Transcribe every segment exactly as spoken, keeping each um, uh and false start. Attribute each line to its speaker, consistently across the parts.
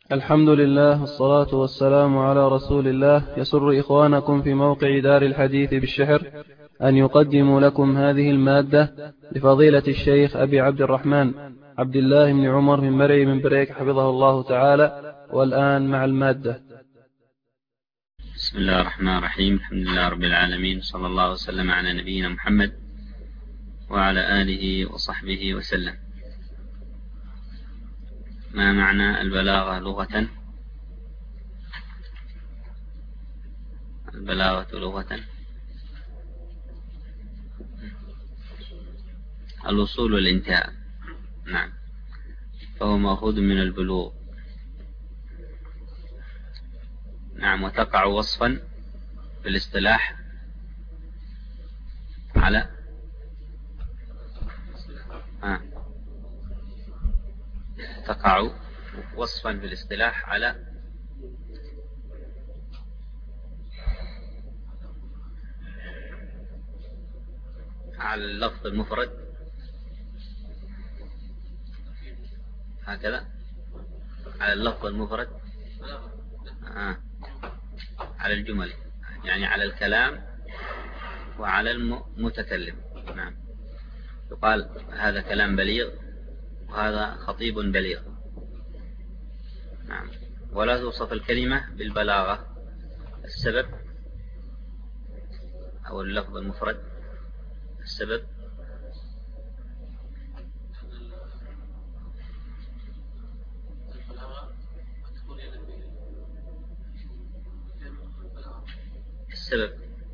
Speaker 1: الحمد لله والصلاة والسلام على رسول الله. يسر إخوانكم في موقع دار الحديث بالشحر أن يقدموا لكم هذه المادة لفضيلة الشيخ أبي عبد الرحمن عبد الله بن عمر من مرعي من بريك حفظه الله تعالى. والآن مع المادة.
Speaker 2: بسم الله الرحمن الرحيم. الحمد لله رب العالمين، صلى الله وسلم على نبينا محمد وعلى آله وصحبه وسلم. ما معنى البلاغة لغة؟ البلاغة لغة الوصول والانتهاء. نعم، فهو مأخوذ من البلوغ. نعم، وتقع وصفا في الاصطلاح على آه. تقع وصفا في الاصطلاح على على اللفظ المفرد، هكذا، على اللفظ المفرد آه. على الجمل، يعني على الكلام وعلى المتكلم. نعم، يقال هذا كلام بليغ وهذا خطيب بليغ. نعم، ولا توصف الكلمة بالبلاغة السبب أو اللفظ المفرد. السبب السبب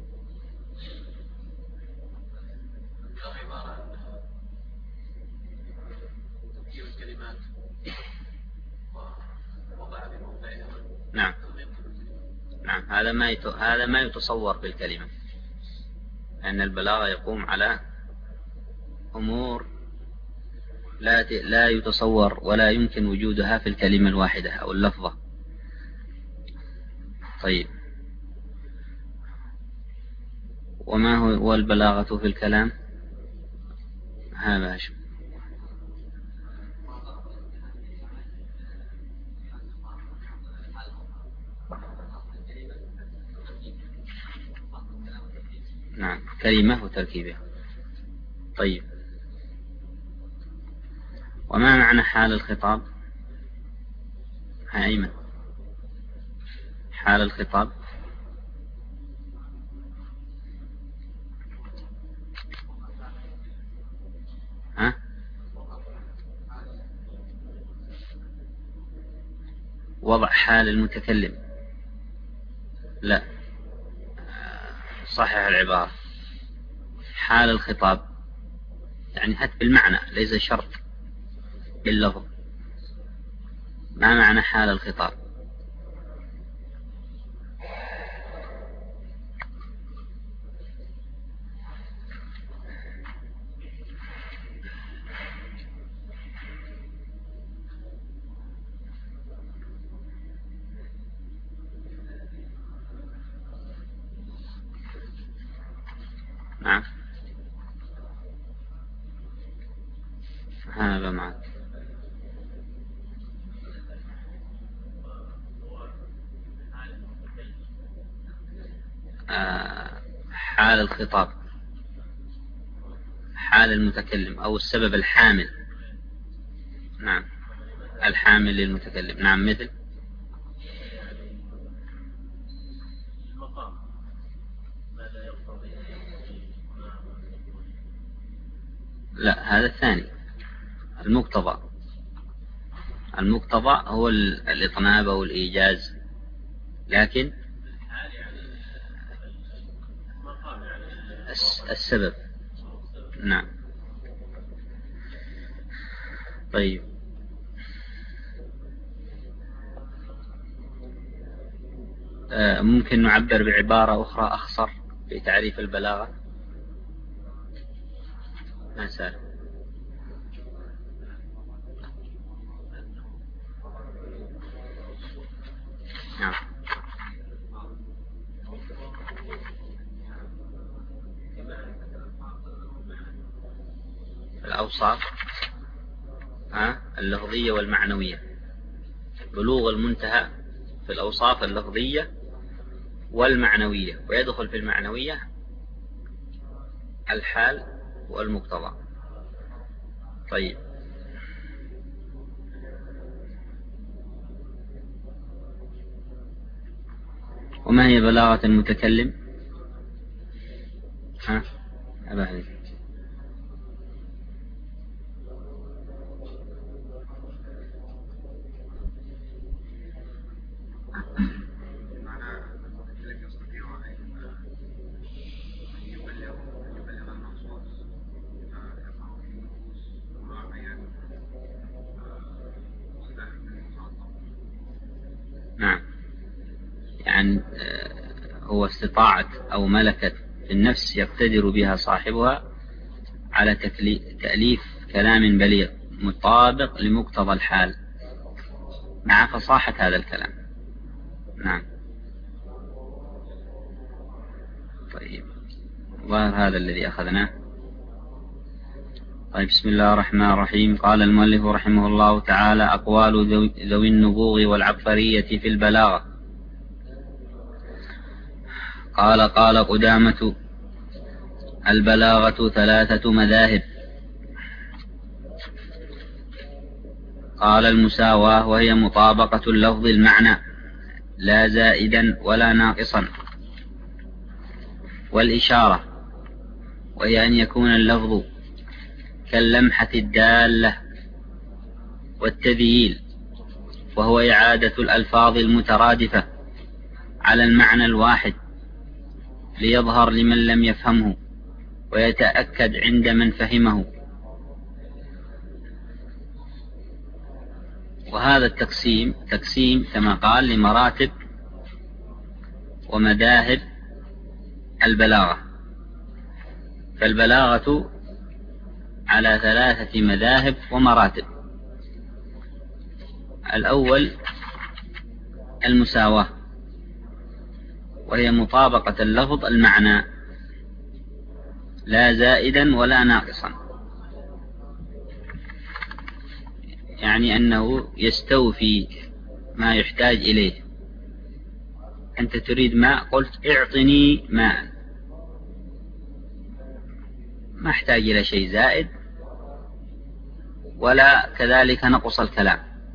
Speaker 2: نعم نعم هذا ما هذا ما يتصور بالكلمة، أن البلاغة يقوم على أمور لا لا يتصور ولا يمكن وجودها في الكلمة الواحدة أو اللفظة. طيب، وما هو البلاغة في الكلام؟ هذا شو نعم، كلمة وتركيبها. طيب، وما معنى حال الخطاب؟ أيمن، حال الخطاب ها؟ وضع حال المتكلم. لا، صحيح العبارة. حال الخطاب يعني حتى بالمعنى، ليس شرط باللفظ. ما معنى حال الخطاب؟ نعم، هذا معك. آه، حال الخطاب حال المتكلم أو السبب الحامل. نعم، الحامل للمتكلم. نعم، مثل لا، هذا الثاني. المقتضى المقتضى هو الإطناب أو الإيجاز، لكن السبب. نعم. طيب، ممكن نعبر بعبارة أخرى أخصر في تعريف البلاغة؟ ما سأل. نعم، الأوصاف اللفظية والمعنوية. بلوغ المنتهى في الأوصاف اللفظية والمعنوية، ويدخل في المعنوية الحال والمقتضى. طيب، وما هي بلاغة المتكلم؟ ها أبا حنيفة. نعم، يعني هو استطاعت أو ملكت النفس يقتدر بها صاحبها على تأليف كلام بليغ مطابق لمقتضى الحال مع فصاحة هذا الكلام. نعم. طيب، وهذا الذي أخذناه. طيب، بسم الله الرحمن الرحيم. قال المؤلف رحمه الله تعالى: أقوال ذوي النبوغ والعبقرية في البلاغة. قال قال قدامة: البلاغة ثلاثة مذاهب. قال: المساواة، وهي مطابقة اللفظ المعنى لا زائدا ولا ناقصا. والإشارة، وهي أن يكون اللفظ كاللمحة الدالة. والتذييل، وهو إعادة الألفاظ المترادفة على المعنى الواحد ليظهر لمن لم يفهمه ويتأكد عند من فهمه. وهذا التقسيم تقسيم كما قال لمراتب ومذاهب البلاغة. فالبلاغة على ثلاثة مذاهب ومراتب. الأول المساواة، وهي مطابقة اللفظ المعنى لا زائدا ولا ناقصا، يعني أنه يستوفي ما يحتاج إليه. أنت تريد ماء، قلت اعطني ماء، ما احتاج إلى شيء زائد ولا كذلك نقص الكلام.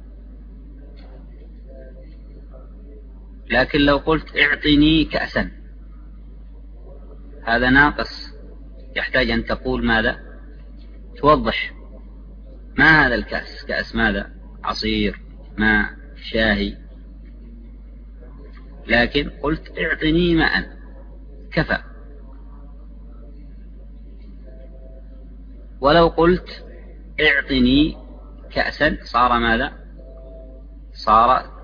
Speaker 2: لكن لو قلت اعطني كأسا، هذا ناقص، يحتاج أن تقول ماذا؟ توضح ما هذا الكأس، كأس ماذا؟ عصير، ماء، شاهي. لكن قلت اعطني ماء كفى. ولو قلت اعطني كأسا صار ماذا؟ صار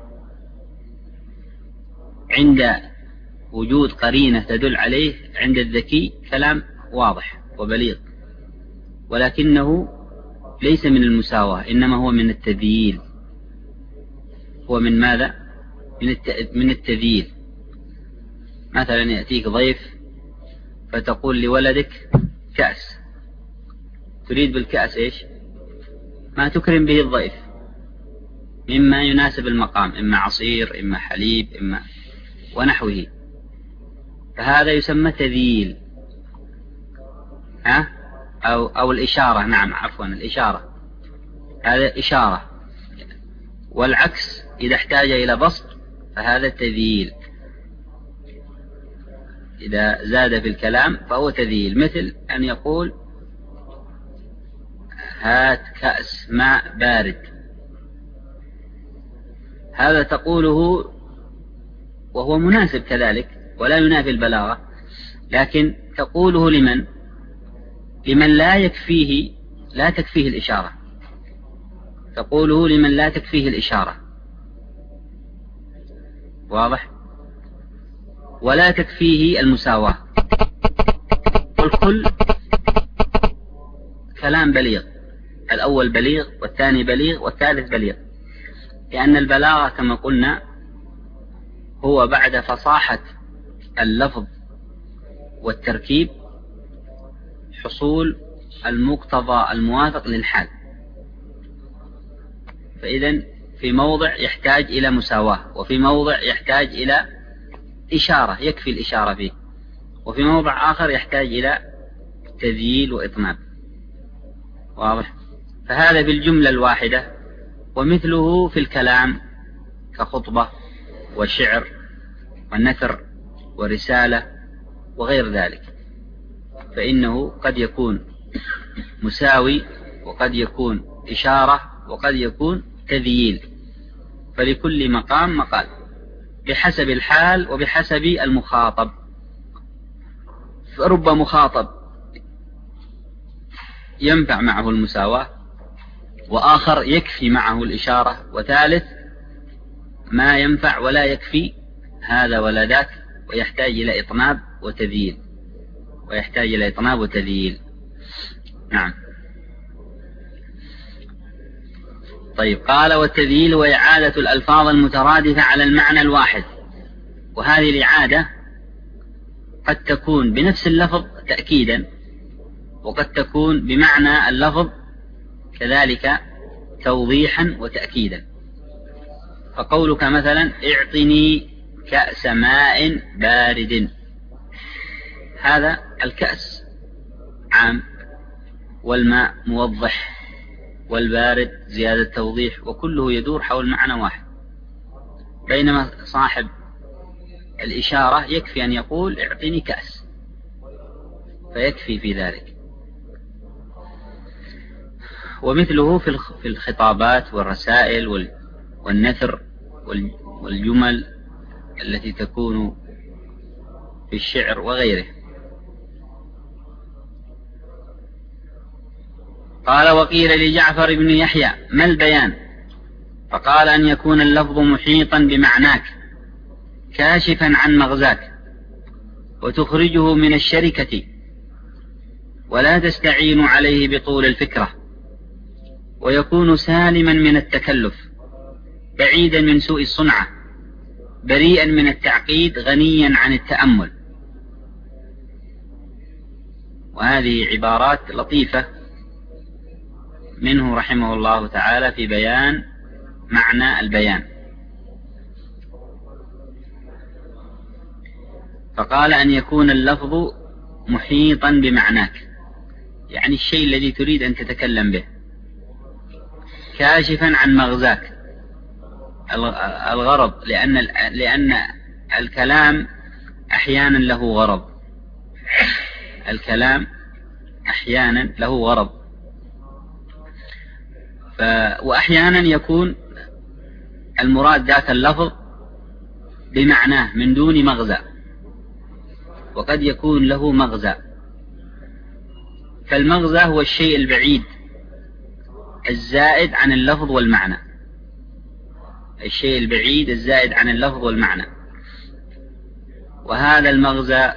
Speaker 2: عند وجود قرينة تدل عليه عند الذكي كلام واضح وبليغ، ولكنه ليس من المساواة، إنما هو من التذييل. هو من ماذا؟ من التذييل. مثلا يأتيك ضيف فتقول لولدك كأس، تريد بالكأس إيش؟ ما تكرم به الضيف مما يناسب المقام، إما عصير، إما حليب، إما ونحوه. فهذا يسمى تذييل. ها؟ أو, أو الإشارة. نعم، عفوا، الإشارة، هذا إشارة. والعكس إذا احتاج إلى بسط فهذا تذييل. إذا زاد في الكلام فهو تذييل، مثل أن يقول هات كأس ماء بارد. هذا تقوله وهو مناسب كذلك ولا ينافي البلاغة، لكن تقوله لمن؟ لمن لا يكفيه لا تكفيه الإشارة. تقوله لمن لا تكفيه الإشارة، واضح؟ ولا تكفيه المساواة. والكل كلام بليغ، الأول بليغ والثاني بليغ والثالث بليغ، لأن البلاغة كما قلنا هو بعد فصاحة اللفظ والتركيب حصول المقتضى الموافق للحال. فإذن في في موضع يحتاج إلى مساواة، وفي موضع يحتاج إلى إشارة يكفي الإشارة فيه، وفي موضع آخر يحتاج إلى تذييل وإطناب. واضح؟ فهذا بالجملة الواحدة. ومثله في الكلام كخطبة وشعر والنثر ورسالة وغير ذلك، فإنه قد يكون مساوي وقد يكون إشارة وقد يكون تذييل، فلكل مقام مقال بحسب الحال وبحسب المخاطب. فرب مخاطب ينفع معه المساواة، وآخر يكفي معه الإشارة، وثالث ما ينفع ولا يكفي هذا ولا ذاك، ويحتاج إلى إطناب وتذييل ويحتاج إلى إطناب وتذييل. نعم. طيب، قال والتذييل وإعادة الألفاظ المترادفة على المعنى الواحد. وهذه الإعادة قد تكون بنفس اللفظ تأكيدا، وقد تكون بمعنى اللفظ كذلك توضيحا وتأكيدا. فقولك مثلا اعطني كأس ماء بارد، هذا الكأس عام، والماء موضح، والبارد زيادة توضيح، وكله يدور حول معنى واحد. بينما صاحب الإشارة يكفي أن يقول اعطني كأس، فيكفي في ذلك. ومثله في الخطابات والرسائل والنثر والجمل التي تكون في الشعر وغيره. قال وقيل لجعفر بن يحيى ما البيان؟ فقال أن يكون اللفظ محيطا بمعناك كاشفا عن مغزاك، وتخرجه من الشركة ولا تستعين عليه بطول الفكرة، ويكون سالما من التكلف، بعيدا من سوء الصنعة، بريئا من التعقيد، غنيا عن التأمل. وهذه عبارات لطيفة منه رحمه الله تعالى في بيان معنى البيان. فقال أن يكون اللفظ محيطا بمعناك، يعني الشيء الذي تريد أن تتكلم به، كاشفا عن مغزاك، الغرض، لأن لأن الكلام أحيانا له غرض، الكلام أحيانا له غرض، ف... وأحيانا يكون المراد ذاك اللفظ بمعناه من دون مغزى، وقد يكون له مغزى. فالمغزى هو الشيء البعيد الزائد عن اللفظ والمعنى، الشيء البعيد الزائد عن اللفظ والمعنى. وهذا المغزى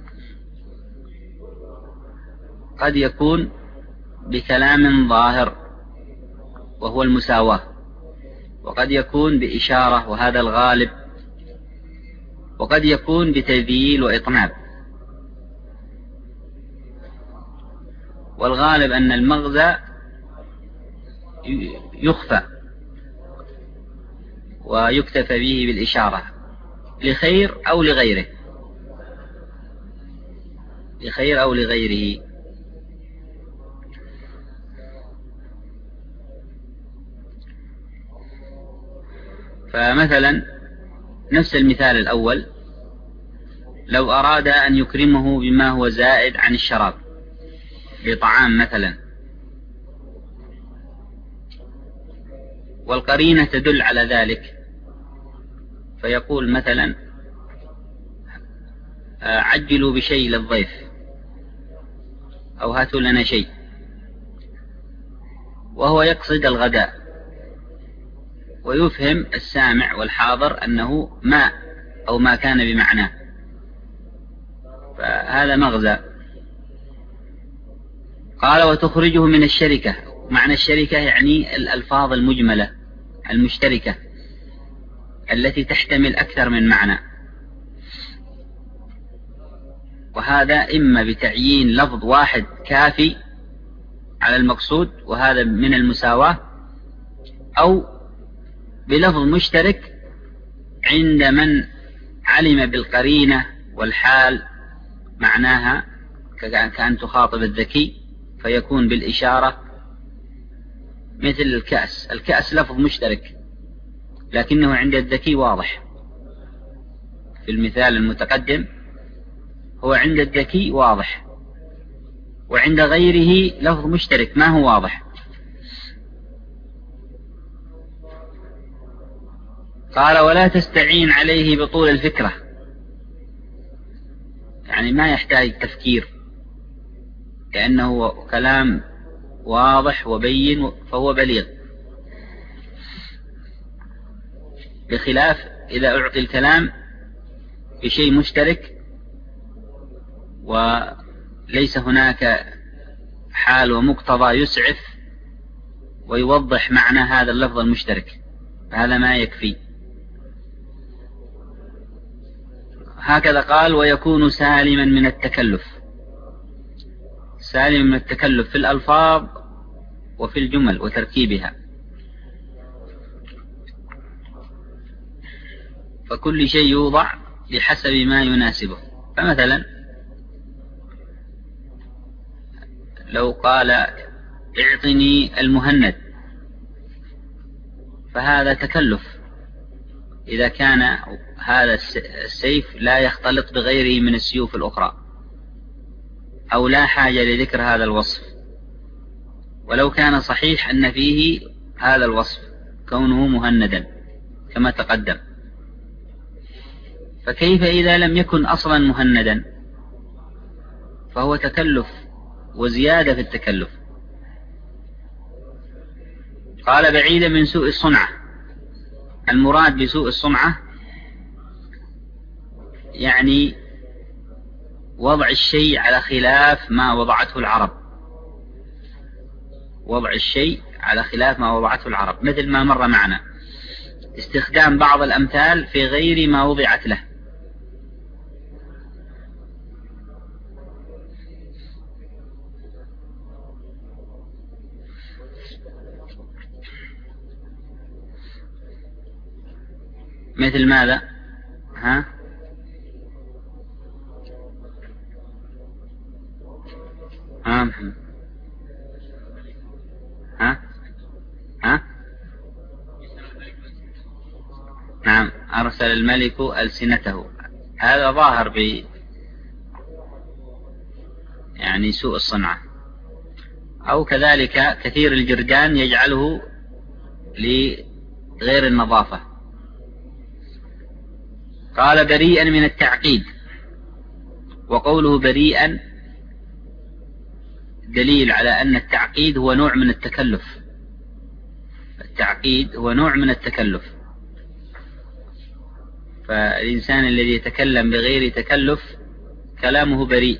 Speaker 2: قد يكون بكلام ظاهر وهو المساواة، وقد يكون بإشارة وهذا الغالب، وقد يكون بتذييل وإطناب. والغالب أن المغزى يخفى ويكتفى به بالإشارة لخير أو لغيره، لخير أو لغيره. فمثلا نفس المثال الأول، لو أراد أن يكرمه بما هو زائد عن الشراب بطعام مثلا، والقرينة تدل على ذلك، فيقول مثلا عجلوا بشيء للضيف، أو هاتوا لنا شيء، وهو يقصد الغداء، ويفهم السامع والحاضر أنه ما أو ما كان بمعناه، فهذا مغزى. قال وتخرجه من الشركة. معنى الشركة يعني الألفاظ المجملة المشتركة التي تحتمل أكثر من معنى، وهذا إما بتعيين لفظ واحد كافي على المقصود، وهذا من المساواة، أو بلفظ مشترك عند من علم بالقرينة والحال معناها كأن تخاطب الذكي، فيكون بالإشارة، مثل الكأس. الكأس لفظ مشترك لكنه عند الذكي واضح، في المثال المتقدم هو عند الذكي واضح، وعند غيره لفظ مشترك ما هو واضح. قال ولا تستعين عليه بطول الفكرة، يعني ما يحتاج تفكير لأنه كلام واضح وبين فهو بليغ، بخلاف إذا أعطي الكلام بشيء مشترك وليس هناك حال ومقتضى يسعف ويوضح معنى هذا اللفظ المشترك، هذا ما يكفي. هكذا قال ويكون سالما من التكلف، سالما من التكلف في الألفاظ وفي الجمل وتركيبها، فكل شيء يوضع بحسب ما يناسبه. فمثلا لو قال اعطني المهند فهذا تكلف إذا كان هذا السيف لا يختلط بغيره من السيوف الأخرى أو لا حاجة لذكر هذا الوصف، ولو كان صحيح أن فيه هذا الوصف كونه مهندا كما تقدم، فكيف إذا لم يكن أصلا مهندا؟ فهو تكلف وزيادة في التكلف. قال بعيدا من سوء الصنعة، المراد بسوء الصنعة يعني وضع الشيء على خلاف ما وضعته العرب، وضع الشيء على خلاف ما وضعته العرب، مثل ما مر معنا استخدام بعض الأمثال في غير ما وضعت له. مثل ماذا؟ ها؟ ها؟ ها؟ ها؟ نعم، أرسل الملك ألسنته، هذا ظاهر ب يعني سوء الصنعة. أو كذلك كثير الجردان يجعله لغير النظافة. قال بريئا من التعقيد، وقوله بريئا دليل على أن التعقيد هو نوع من التكلف، التعقيد هو نوع من التكلف، فالإنسان الذي يتكلم بغير تكلف كلامه بريء.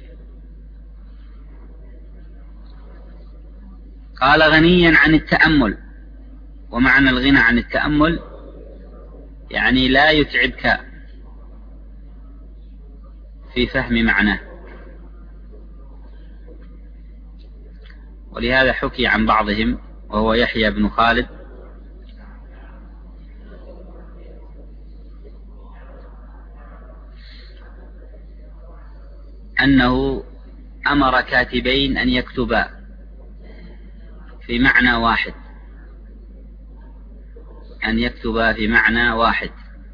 Speaker 2: قال غنيا عن التأمل، ومعنى الغنى عن التأمل يعني لا يتعبك في فهم معناه. ولهذا حكي عن بعضهم وهو يحيى بن خالد أنه أمر كاتبين أن يكتبا في معنى واحد، أن يكتبا في معنى واحد،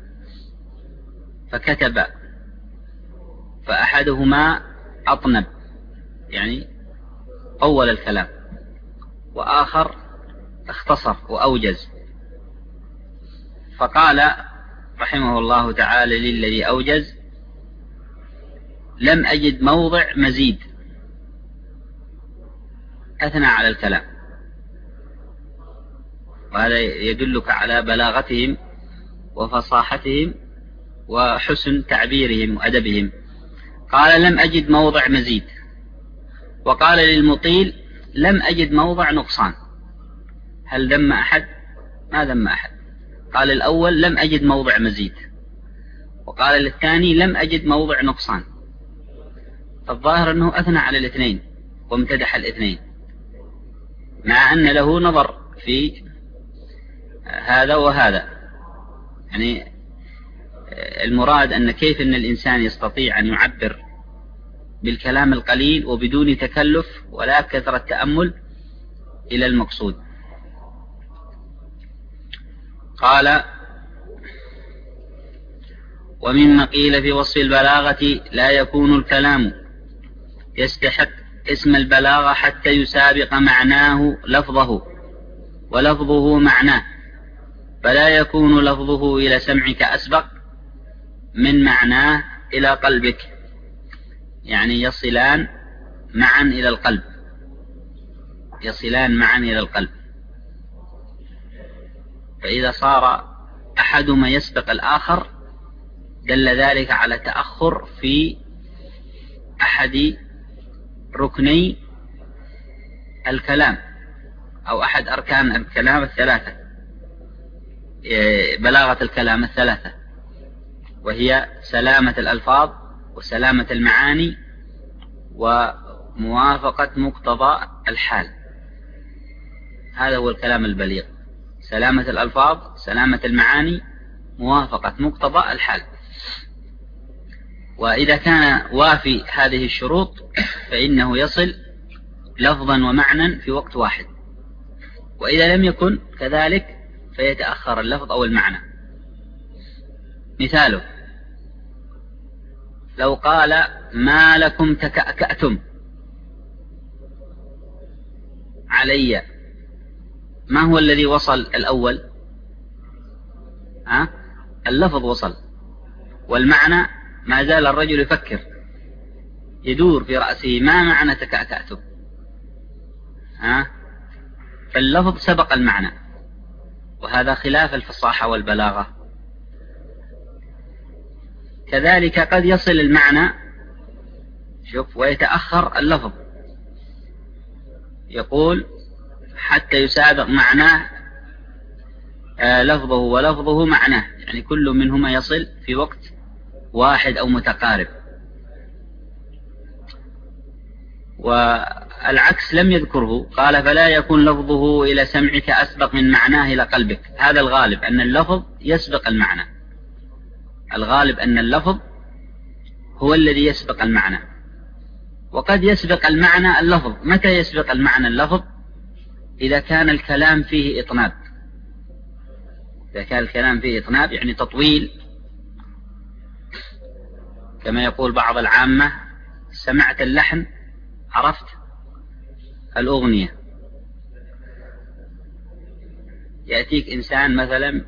Speaker 2: فكتب، فأحدهما أطنب يعني أول الكلام، وآخر اختصر وأوجز، فقال رحمه الله تعالى للذي أوجز لم أجد موضع مزيد، أثنى على الكلام، وهذا يدلك على بلاغتهم وفصاحتهم وحسن تعبيرهم وأدبهم. قال لم أجد موضع مزيد، وقال للمطيل لم أجد موضع نقصان. هل ذم أحد؟ ما ذم أحد. قال الأول لم أجد موضع مزيد، وقال للثاني لم أجد موضع نقصان، فالظاهر أنه أثنى على الاثنين وامتدح الاثنين، مع أن له نظر في هذا وهذا، يعني المراد أن كيف أن الإنسان يستطيع أن يعبر بالكلام القليل وبدون تكلف ولا كثرة تأمل إلى المقصود. قال: ومما قيل في وصف البلاغة: لا يكون الكلام يستحق اسم البلاغة حتى يسابق معناه لفظه ولفظه معناه، فلا يكون لفظه إلى سمعك أسبق من معناه إلى قلبك، يعني يصلان معا إلى القلب، يصلان معا إلى القلب. فإذا صار أحدهما يسبق الآخر دل ذلك على تأخر في أحد ركني الكلام أو أحد أركان الكلام الثلاثة، بلاغة الكلام الثلاثة، وهي سلامة الألفاظ وسلامة المعاني وموافقة مقتضى الحال. هذا هو الكلام البليغ: سلامة الألفاظ، سلامة المعاني، موافقة مقتضى الحال. وإذا كان وافي هذه الشروط فإنه يصل لفظا ومعنى في وقت واحد، وإذا لم يكن كذلك فيتأخر اللفظ أو المعنى. مثاله: لو قال: ما لكم تكأكأتم علي، ما هو الذي وصل الأول؟ ها؟ اللفظ وصل، والمعنى ما زال الرجل يفكر يدور في رأسه ما معنى تكأكأتم. ها؟ فاللفظ سبق المعنى، وهذا خلاف الفصاحة والبلاغة. كذلك قد يصل المعنى شوف ويتأخر اللفظ، يقول: حتى يسابق معناه آه لفظه ولفظه معناه، يعني كل منهما يصل في وقت واحد أو متقارب. والعكس لم يذكره، قال: فلا يكون لفظه إلى سمعك أسبق من معناه إلى قلبك. هذا الغالب أن اللفظ يسبق المعنى، الغالب أن اللفظ هو الذي يسبق المعنى. وقد يسبق المعنى اللفظ. متى يسبق المعنى اللفظ؟ إذا كان الكلام فيه إطناب، إذا كان الكلام فيه إطناب يعني تطويل، كما يقول بعض العامة: سمعت اللحن عرفت الأغنية. يأتيك إنسان مثلا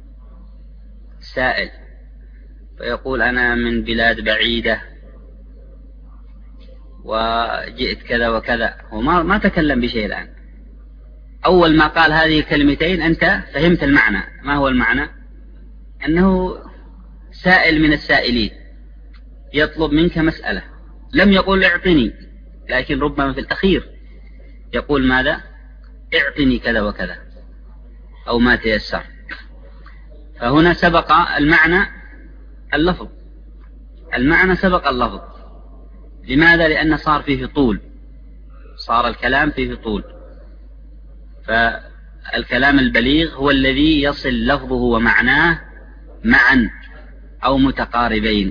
Speaker 2: سائل فيقول: أنا من بلاد بعيدة وجئت كذا وكذا، هو ما, ما تكلم بشيء الآن. أول ما قال هذه الكلمتين أنت فهمت المعنى. ما هو المعنى؟ أنه سائل من السائلين يطلب منك مسألة، لم يقول اعطني، لكن ربما في الأخير يقول ماذا؟ اعطني كذا وكذا أو ما تيسر. فهنا سبق المعنى اللفظ، المعنى سبق اللفظ. لماذا؟ لأن صار فيه طول، صار الكلام فيه طول. فالكلام البليغ هو الذي يصل لفظه ومعناه معا أو متقاربين.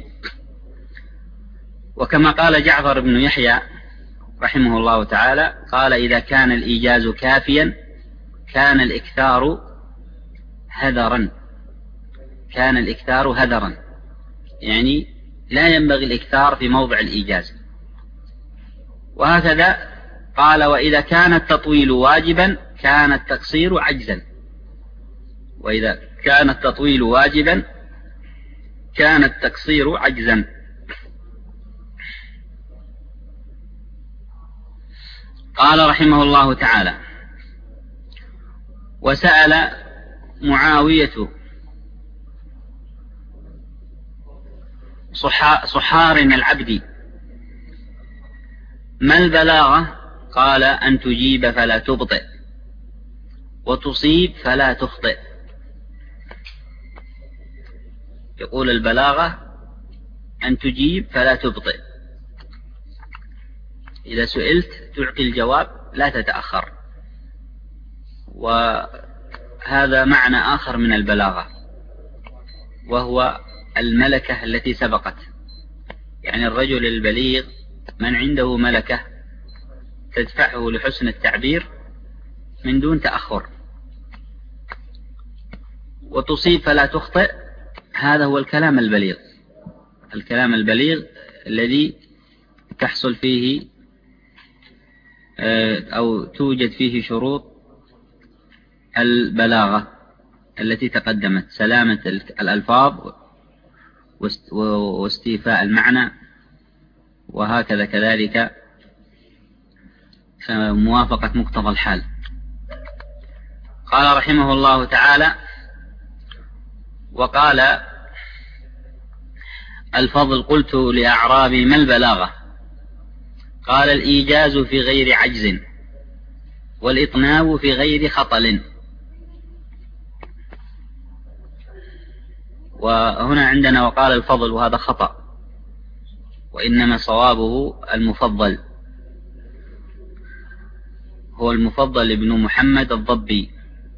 Speaker 2: وكما قال جعفر بن يحيى رحمه الله تعالى، قال: إذا كان الإيجاز كافيا كان الإكثار هذرا، كان الإكثار هذرا، يعني لا ينبغي الإكثار في موضع الإيجاز. وهكذا قال: وإذا كان التطويل واجبا كان التقصير عجزا، وإذا كان التطويل واجبا كان التقصير عجزا. قال رحمه الله تعالى: وسأل معاوية صحار العبد: ما البلاغة؟ قال: أن تجيب فلا تبطئ وتصيب فلا تخطئ. يقول البلاغة أن تجيب فلا تبطئ، إذا سئلت تعطي الجواب لا تتأخر. وهذا معنى آخر من البلاغة. وهو الملكة التي سبقت. يعني الرجل البليغ من عنده ملكة تدفعه لحسن التعبير من دون تأخر، وتصيب فلا تخطئ. هذا هو الكلام البليغ. الكلام البليغ الذي تحصل فيه أو توجد فيه شروط البلاغة التي تقدمت: سلامة الألفاظ واستيفاء المعنى، وهكذا كذلك موافقة مقتضى الحال. قال رحمه الله تعالى: وقال الفضل: قلت لأعرابي ما البلاغة؟ قال: الإيجاز في غير عجز، والإطناب في غير خطل. وهنا عندنا وقال الفضل، وهذا خطأ، وإنما صوابه المفضل، هو المفضل ابن محمد الضبي.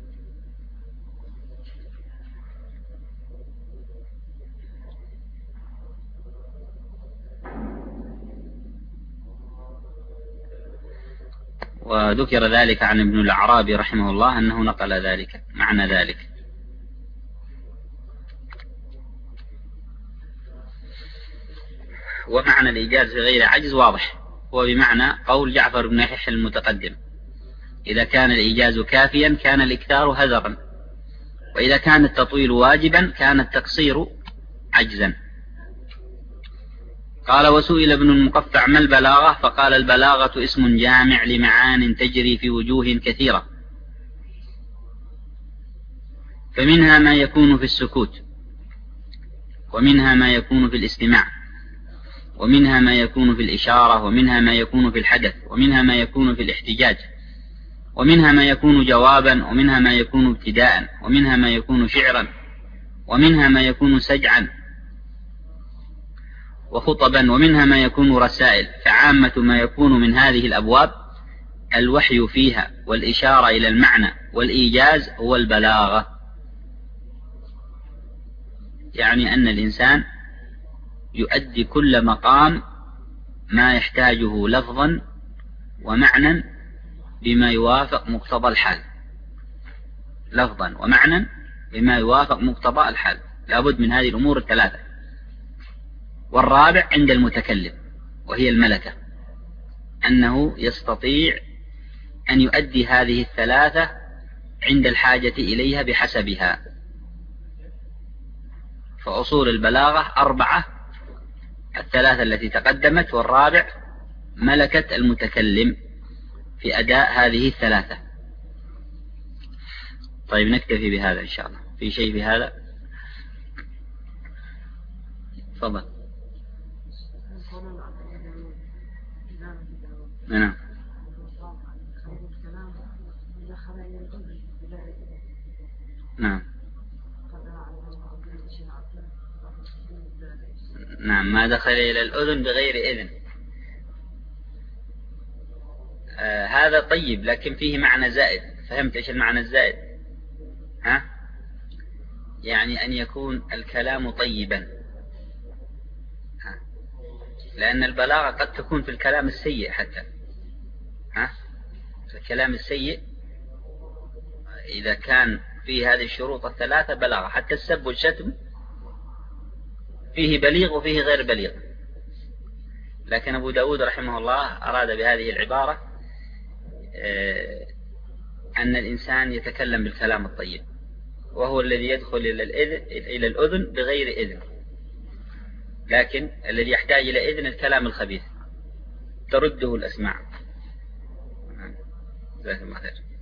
Speaker 2: وذكر ذلك عن ابن الأعرابي رحمه الله أنه نقل ذلك معنى ذلك. ومعنى الإيجاز في غير عجز واضح، هو بمعنى قول جعفر بن يحيى المتقدم: إذا كان الإيجاز كافيا كان الإكثار هزرا، وإذا كان التطويل واجبا كان التقصير عجزا. قال: وسئل ابن المقفع ما البلاغة؟ فقال: البلاغة اسم جامع لمعان تجري في وجوه كثيرة، فمنها ما يكون في السكوت، ومنها ما يكون في الاستماع، ومنها ما يكون في الإشارة، ومنها ما يكون في الحدث، ومنها ما يكون في الاحتجاج، ومنها ما يكون جوابا، ومنها ما يكون ابتداء، ومنها ما يكون شعرا، ومنها ما يكون سجعا وخطبا، ومنها ما يكون رسائل. فعامة ما يكون من هذه الأبواب الوحي فيها والإشارة إلى المعنى والإيجاز هو البلاغة. يعني أن الإنسان يؤدي كل مقام ما يحتاجه لفظا ومعنى بما يوافق مقتضى الحال، لفظا ومعنى بما يوافق مقتضى الحال. لابد من هذه الأمور الثلاثة. والرابع عند المتكلم، وهي الملكة، أنه يستطيع أن يؤدي هذه الثلاثة عند الحاجة إليها بحسبها. فأصول البلاغة أربعة: الثلاثة التي تقدمت، والرابع ملكة المتكلم في أداء هذه الثلاثة. طيب نكتفي بهذا إن شاء الله. في شيء في هذا؟ تفضل. نعم. نعم. نعم. ما دخل إلى الأذن بغير إذن. آه هذا طيب، لكن فيه معنى زائد. فهمت إيش المعنى الزائد؟ ها؟ يعني أن يكون الكلام طيبا. ها؟ لأن البلاغة قد تكون في الكلام السيء حتى. ها؟ الكلام السيء إذا كان فيه هذه الشروط الثلاثة بلاغة. حتى السب والشتم فيه بليغ وفيه غير بليغ. لكن أبو داود رحمه الله أراد بهذه العبارة أن الإنسان يتكلم بالكلام الطيب، وهو الذي يدخل إلى الإذن إلى الأذن بغير إذن. لكن الذي يحتاج إلى إذن الكلام الخبيث ترده الأسماع. جزاك الله خير.